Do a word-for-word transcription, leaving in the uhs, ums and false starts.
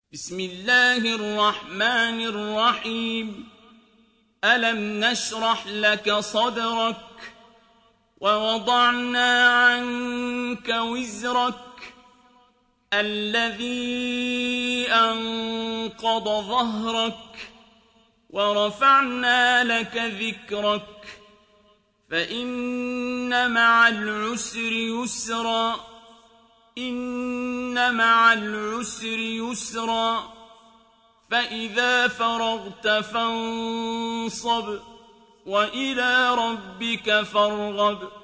بسم الله الرحمن الرحيم ألم نشرح لك صدرك ووضعنا عنك وزرك الذي أنقض ظهرك ورفعنا لك ذكرك فإن مع العسر يسرا إن مع العسر يسرا فإذا فرغت فانصب وإلى ربك فارغب